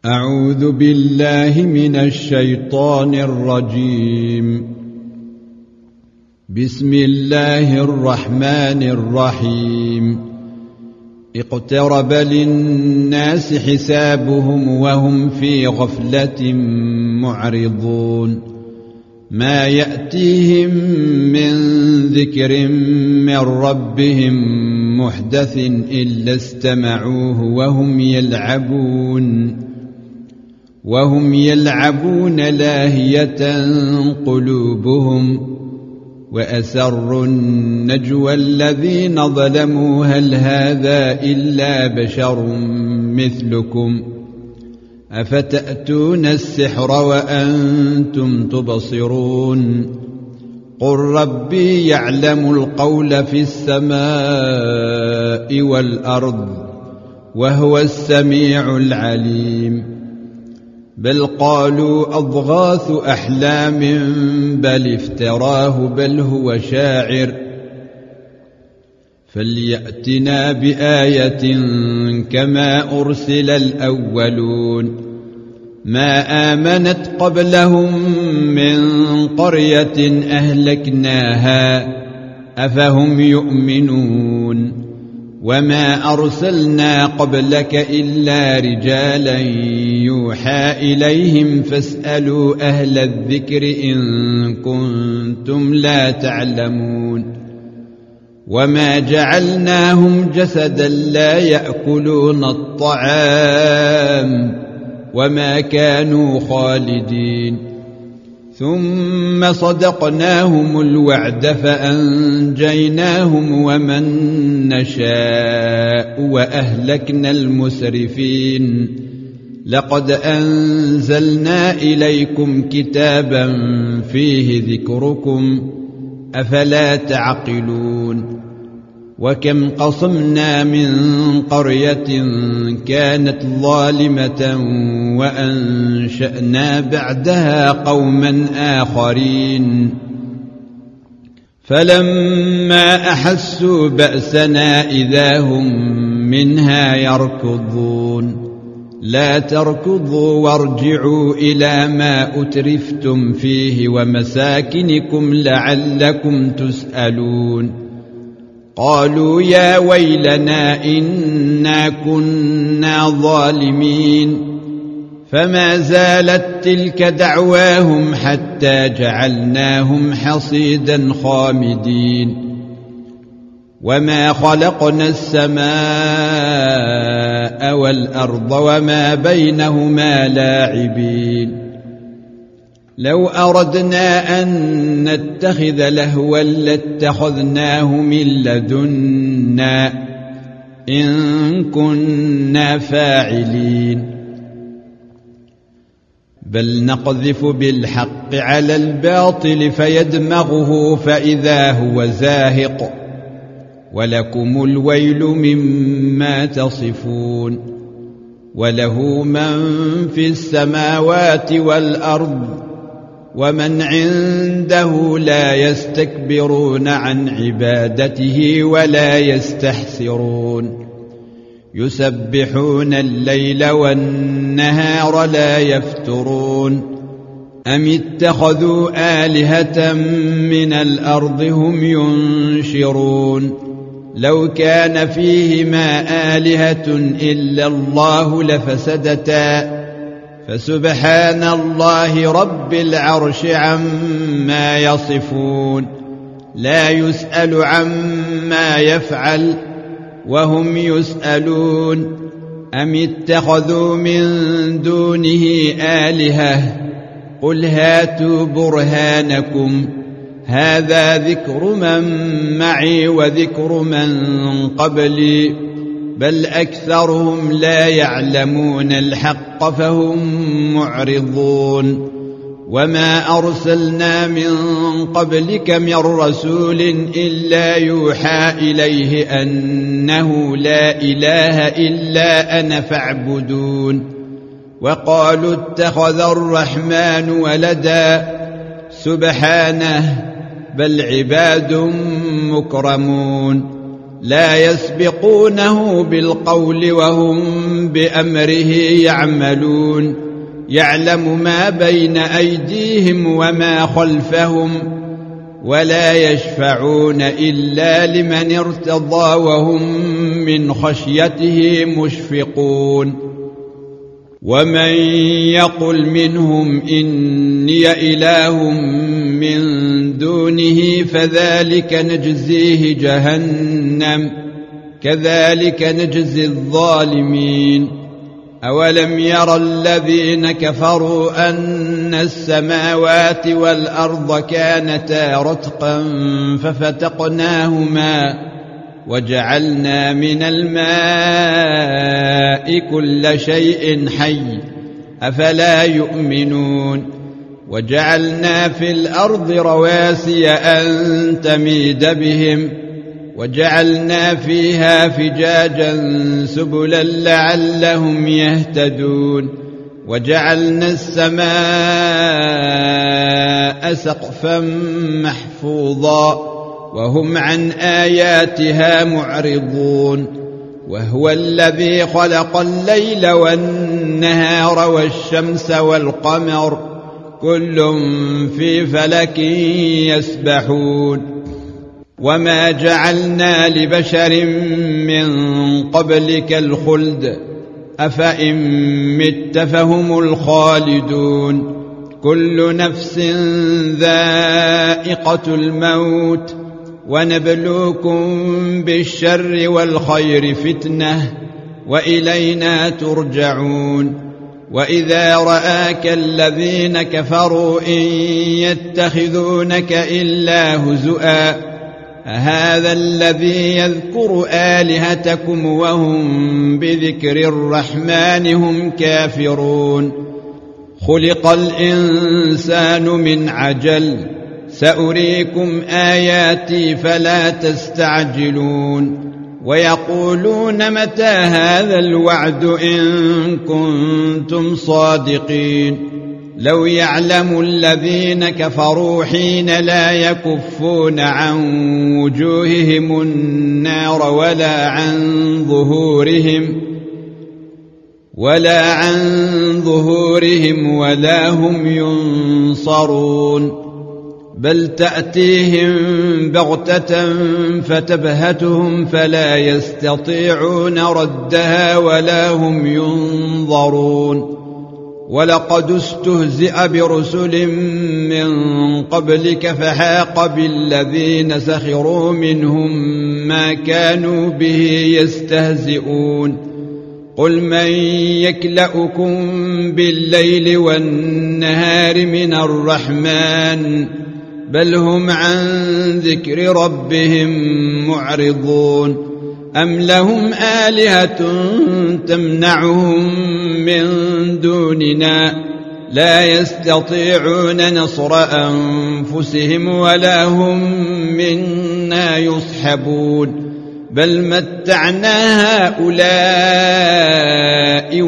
أعوذ بالله من الشيطان الرجيم. بسم الله الرحمن الرحيم. اقترب للناس حسابهم وهم في غفلة معرضون. ما يأتيهم من ذكر من ربهم محدث إلا استمعوه وهم يلعبون لاهية قلوبهم، وأسروا النجوى الذين ظلموا هل هذا إلا بشر مثلكم أفتأتون السحر وأنتم تبصرون. قل ربي يعلم القول في السماء والأرض وهو السميع العليم. بل قالوا أضغاث أحلام بل افتراه بل هو شاعر فليأتنا بآية كما أرسل الأولون. ما آمنت قبلهم من قرية أهلكناها أفهم يؤمنون. وما أرسلنا قبلك إلا رجالا يوحى إليهم فاسألوا أهل الذكر إن كنتم لا تعلمون. وما جعلناهم جسدا لا يأكلون الطعام وما كانوا خالدين. ثم صدقناهم الوعد فأنجيناهم ومن نشاء وأهلكنا المسرفين. لقد أنزلنا إليكم كتابا فيه ذكركم أفلا تعقلون. وكم قصمنا من قرية كانت ظالمة وأنشأنا بعدها قوما آخرين. فلما أحسوا بأسنا إذا هم منها يركضون. لا تركضوا وارجعوا إلى ما أترفتم فيه ومساكنكم لعلكم تسألون. قالوا يا ويلنا إنا كنا ظالمين. فما زالت تلك دعواهم حتى جعلناهم حصيدا خامدين. وما خلقنا السماء والأرض وما بينهما لاعبين. لو أردنا أن نتخذ لهوا لاتخذناه من لدنا إن كنا فاعلين. بل نقذف بالحق على الباطل فيدمغه فإذا هو زاهق ولكم الويل مما تصفون. وله من في السماوات والأرض ومن عنده لا يستكبرون عن عبادته ولا يستحسرون. يسبحون الليل والنهار لا يفترون. أم اتخذوا آلهة من الأرض هم ينشرون. لو كان فيهما آلهة إلا الله لفسدتا فسبحان الله رب العرش عما يصفون. لا يسأل عما يفعل وهم يسألون. أم اتخذوا من دونه آلهة قل هاتوا برهانكم هذا ذكر من معي وذكر من قبلي بل أكثرهم لا يعلمون الحق فهم معرضون. وما أرسلنا من قبلك من رسول إلا يوحى إليه أنه لا إله إلا أنا فاعبدون. وقالوا اتخذ الرحمن ولدا سبحانه بل عباد مكرمون لا يسبقونه بالقول وهم بأمره يعملون يعلم ما بين أيديهم وما خلفهم ولا يشفعون إلا لمن ارتضى وهم من خشيته مشفقون ومن يقل منهم إني إله من دونه فذلك نجزيه جهنم كذلك نجزي الظالمين أولم ير الذين كفروا أن السماوات والأرض كانتا رتقا ففتقناهما وجعلنا من الماء كل شيء حي أفلا يؤمنون وجعلنا في الأرض رواسي أن تميد بهم وجعلنا فيها فجاجا سبلا لعلهم يهتدون وجعلنا السماء سقفا محفوظا وهم عن آياتها معرضون وهو الذي خلق الليل والنهار والشمس والقمر كل في فلك يسبحون وما جعلنا لبشر من قبلك الخلد أفإن مت فهم الخالدون كل نفس ذائقة الموت ونبلوكم بالشر والخير فتنة وإلينا ترجعون وإذا رآك الذين كفروا إن يتخذونك إلا هزؤا أهذا الذي يذكر آلهتكم وهم بذكر الرحمن هم كافرون خلق الإنسان من عجل سأريكم آياتي فلا تستعجلون ويقولون متى هذا الوعد إن كنتم صادقين لو يعلم الذين كفروا حين لا يكفون عن وجوههم النار ولا عن ظهورهم ولا هم ينصرون بل تأتيهم بغتة فتبهتهم فلا يستطيعون ردها ولا هم ينظرون ولقد استهزئ برسل من قبلك فحاق بالذين سخروا منهم ما كانوا به يستهزئون قل من يكلؤكم بالليل والنهار من الرحمن بل هم عن ذكر ربهم معرضون أم لهم آلهة تمنعهم من دوننا لا يستطيعون نصر أنفسهم ولا هم منا يصحبون بل متعنا هؤلاء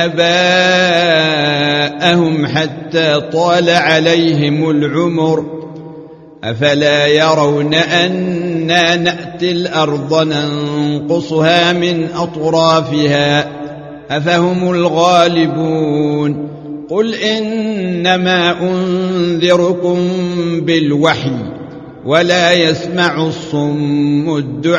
وآباءهم حتى طال عليهم العمر أفلا يرون أنا نأتي الأرض ننقصها من أطرافها أفهم الغالبون قل إنما أنذركم بالوحي ولا يسمع الصم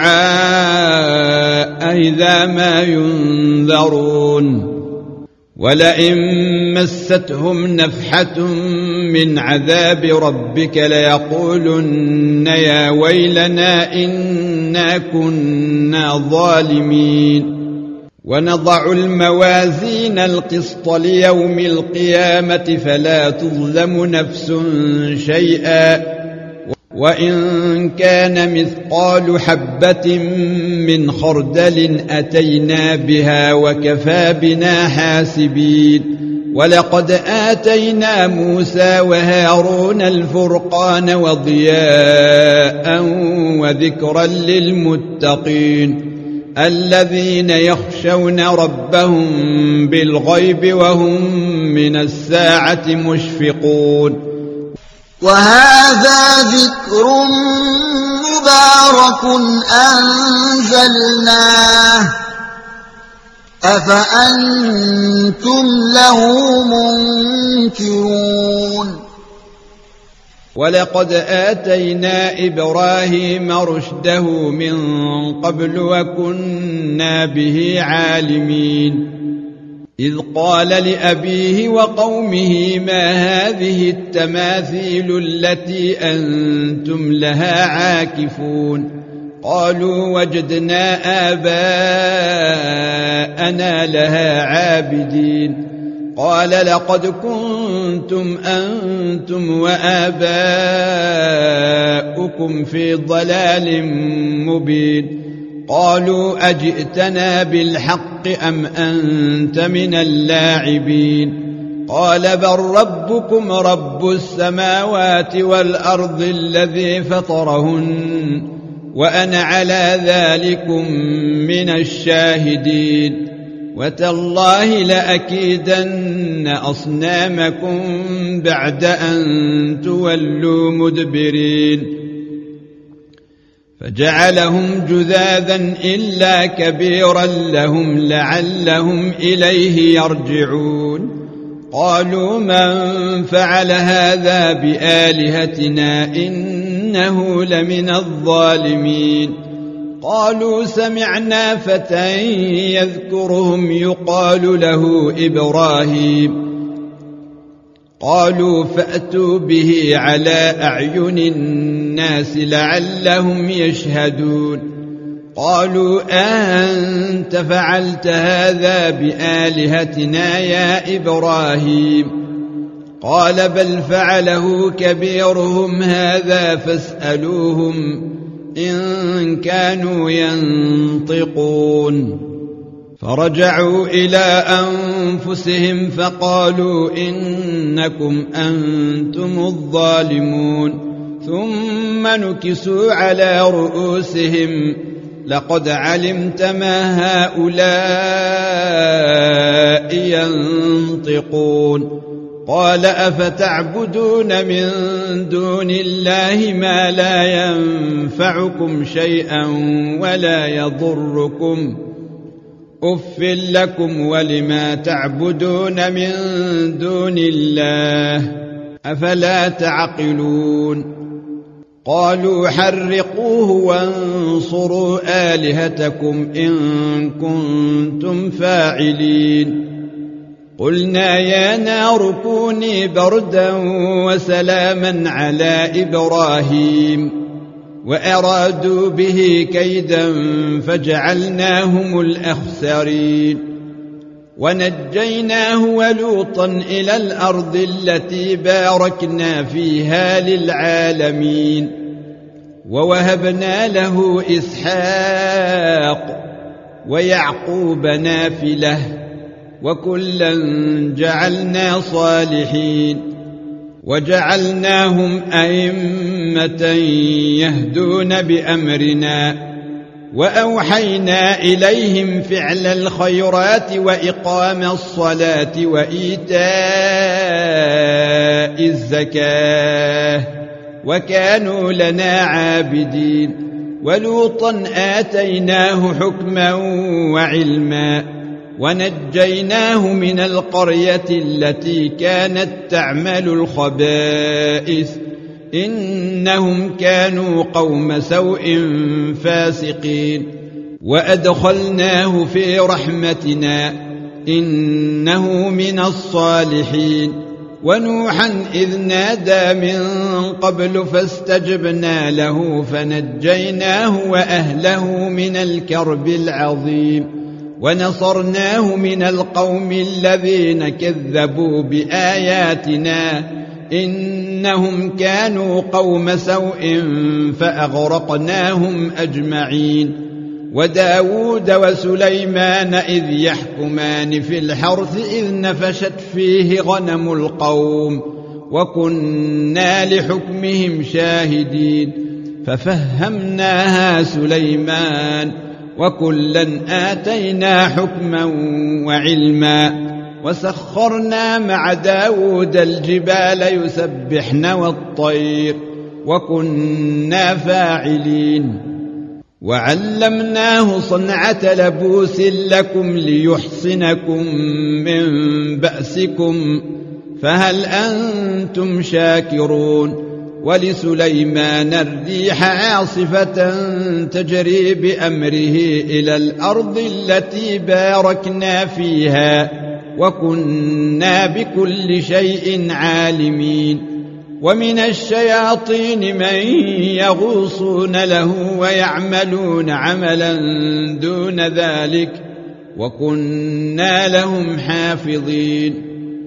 الدعاء إذا ما ينذرون ولئن مستهم نفحة من عذاب ربك ليقولن يا ويلنا إنا كنا ظالمين ونضع الموازين القسط ليوم القيامة فلا تظلم نفس شيئا وإن كان مثقال حبة من خردل أتينا بها وكفى بنا حاسبين ولقد آتينا موسى وهارون الفرقان وضياء وذكرا للمتقين الذين يخشون ربهم بالغيب وهم من الساعة مشفقون وهذا ذكر مبارك أنزلناه أفأنتم له منكرون ولقد آتينا إبراهيم رشده من قبل وكنا به عالمين إذ قال لأبيه وقومه ما هذه التماثيل التي أنتم لها عاكفون قالوا وجدنا آباءنا لها عابدين قال لقد كنتم أنتم وآباؤكم في ضلال مبين قالوا أجئتنا بالحق أم أنت من اللاعبين قال بل ربكم رب السماوات والأرض الذي فطرهن وأنا على ذلكم من الشاهدين وتالله لأكيدن أصنامكم بعد أن تولوا مدبرين فجعلهم جذاذا إلا كبيرا لهم لعلهم إليه يرجعون قالوا من فعل هذا بآلهتنا إنه لمن الظالمين قالوا سمعنا فتى يذكرهم يقال له إبراهيم قالوا فأتوا به على أعين الناس لعلهم يشهدون قالوا أنت فعلت هذا بآلهتنا يا إبراهيم قال بل فعله كبيرهم هذا فاسألوهم إن كانوا ينطقون فرجعوا إلى أنفسهم فقالوا إنكم أنتم الظالمون ثم نكسوا على رؤوسهم لقد علمت ما هؤلاء ينطقون قال أفتعبدون من دون الله ما لا ينفعكم شيئا ولا يضركم أف لكم ولما تعبدون من دون الله أفلا تعقلون قالوا حرقوه وانصروا آلهتكم إن كنتم فاعلين قلنا يا نار كوني بردا وسلاما على إبراهيم وأرادوا به كيدا فجعلناهم الأخسرين ونجيناه ولوطا إلى الأرض التي باركنا فيها للعالمين ووهبنا له إسحاق ويعقوب نافلة وكلا جعلنا صالحين وجعلناهم أئمة يهدون بأمرنا وأوحينا إليهم فعل الخيرات وإقام الصلاة وإيتاء الزكاة وكانوا لنا عابدين ولوطا آتيناه حكما وعلما ونجيناه من القرية التي كانت تعمل الخبائث إنهم كانوا قوم سوء فاسقين وأدخلناه في رحمتنا إنه من الصالحين ونوحا إذ نادى من قبل فاستجبنا له فنجيناه وأهله من الكرب العظيم ونصرناه من القوم الذين كذبوا بآياتنا إنهم كانوا قوم سوء فأغرقناهم أجمعين وداود وسليمان إذ يحكمان في الحرث إذ نفشت فيه غنم القوم وكنا لحكمهم شاهدين ففهمناها سليمان وكلا آتينا حكما وعلما وسخرنا مع داود الجبال يسبحن والطير وكنا فاعلين وعلمناه صنعة لبوس لكم ليحصنكم من بأسكم فهل أنتم شاكرون ولسليمان الريح عاصفة تجري بأمره إلى الأرض التي باركنا فيها وكنا بكل شيء عالمين ومن الشياطين من يغوصون له ويعملون عملا دون ذلك وكنا لهم حافظين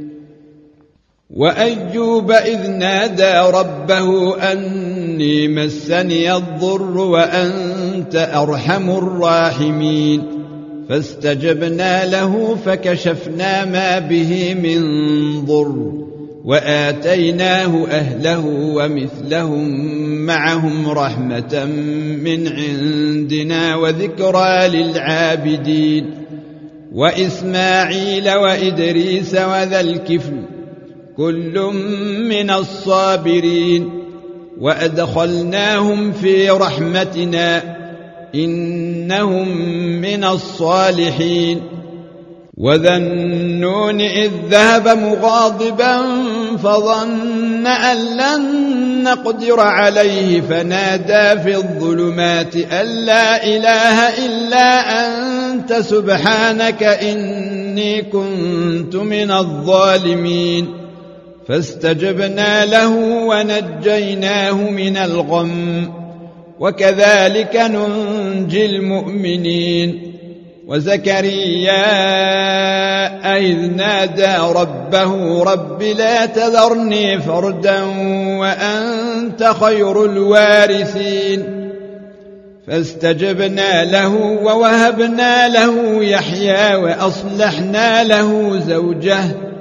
وأيوب إذ نادى ربه أني مسني الضر وأنت أرحم الراحمين فاستجبنا له فكشفنا ما به من ضر وآتيناه أهله ومثلهم معهم رحمة من عندنا وذكرى للعابدين وإسماعيل وإدريس وذا الكفل كل من الصابرين وأدخلناهم في رحمتنا إنهم من الصالحين وذا النون إذ ذهب مغاضبا فظن أن لن نقدر عليه فنادى في الظلمات أن لا إله إلا أنت سبحانك إني كنت من الظالمين فاستجبنا له ونجيناه من الغم وكذلك ننجي المؤمنين وزكريا إذ نادى ربه رب لا تذرني فردا وأنت خير الوارثين فاستجبنا له ووهبنا له يحيى وأصلحنا له زوجه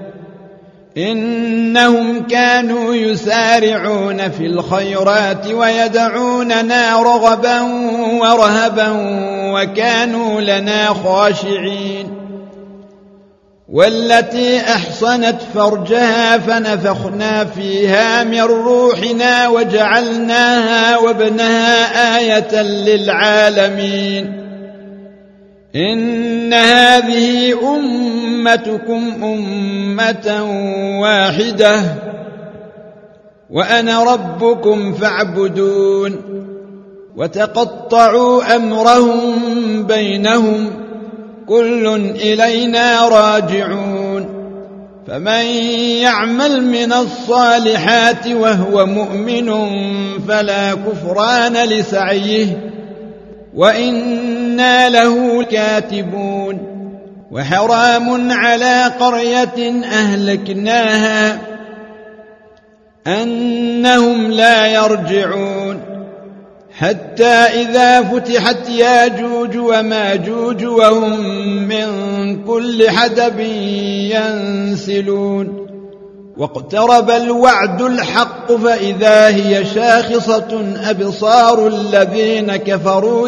إنهم كانوا يسارعون في الخيرات ويدعوننا رغبا ورهبا وكانوا لنا خاشعين والتي أحصنت فرجها فنفخنا فيها من روحنا وجعلناها وابنها آية للعالمين إن هذه أمتكم أمة واحدة وأنا ربكم فاعبدون وتقطعوا أمرهم بينهم كل إلينا راجعون فمن يعمل من الصالحات وهو مؤمن فلا كفران لسعيه وإنا له كاتبون وحرام على قرية أهلكناها أنهم لا يرجعون حتى إذا فتحت ياجوج وماجوج وهم من كل حدب ينسلون واقترب الوعد الحق فإذا هي شاخصة أبصار الذين كفروا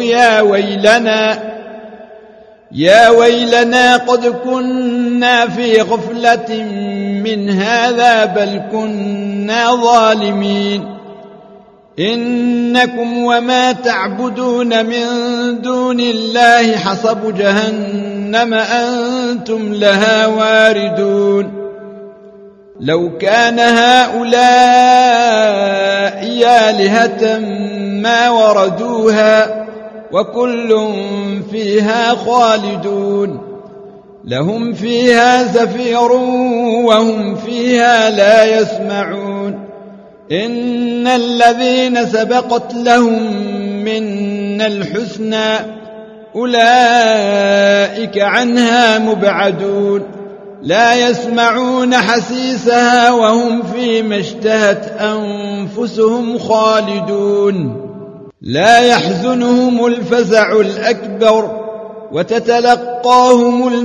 يا ويلنا قد كنا في غفلة من هذا بل كنا ظالمين إنكم وما تعبدون من دون الله حصب جهنم أنتم لها واردون لو كان هؤلاء آلهة ما وردوها وكل فيها خالدون لهم فيها زفير وهم فيها لا يسمعون إن الذين سبقت لهم منا الحسنى أولئك عنها مبعدون لا يسمعون حسيسها وهم فيما اشتهت أنفسهم خالدون لا يحزنهم الفزع الأكبر وتتلقاهم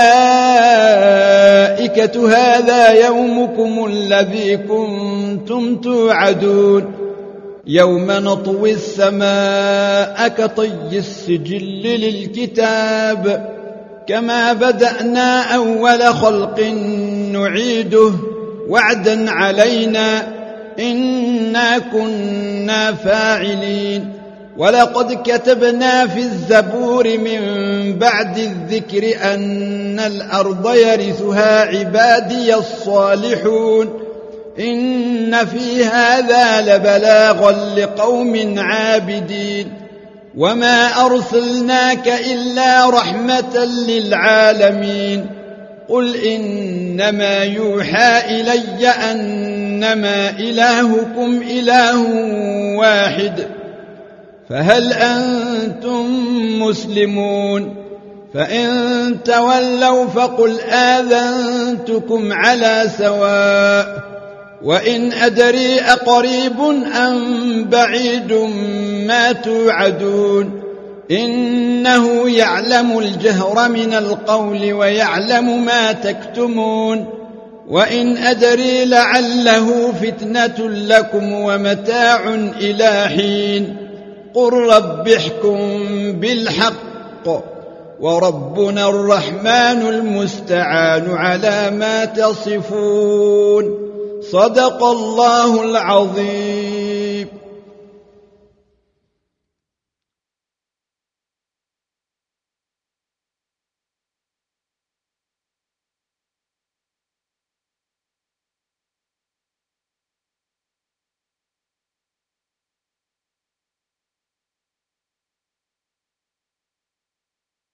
الملائكة هذا يومكم الذي كنتم توعدون يوم نطوي السماء كطي السجل للكتاب كما بدأنا أول خلق نعيده وعدا علينا إنا كنا فاعلين ولقد كتبنا في الزبور من بعد الذكر أن الأرض يرثها عبادي الصالحون إن في هذا لبلاغا لقوم عابدين وما أرسلناك إلا رحمة للعالمين قل إنما يوحى إلي أنما إلهكم إله واحد فهل أنتم مسلمون فإن تولوا فقل آذنتكم على سواء وإن أدري أقريب أم بعيد ما توعدون إنه يعلم الجهر من القول ويعلم ما تكتمون وإن أدري لعله فتنة لكم ومتاع إلى حين قل رب احكم بالحق وربنا الرحمن المستعان على ما تصفون صدق الله العظيم.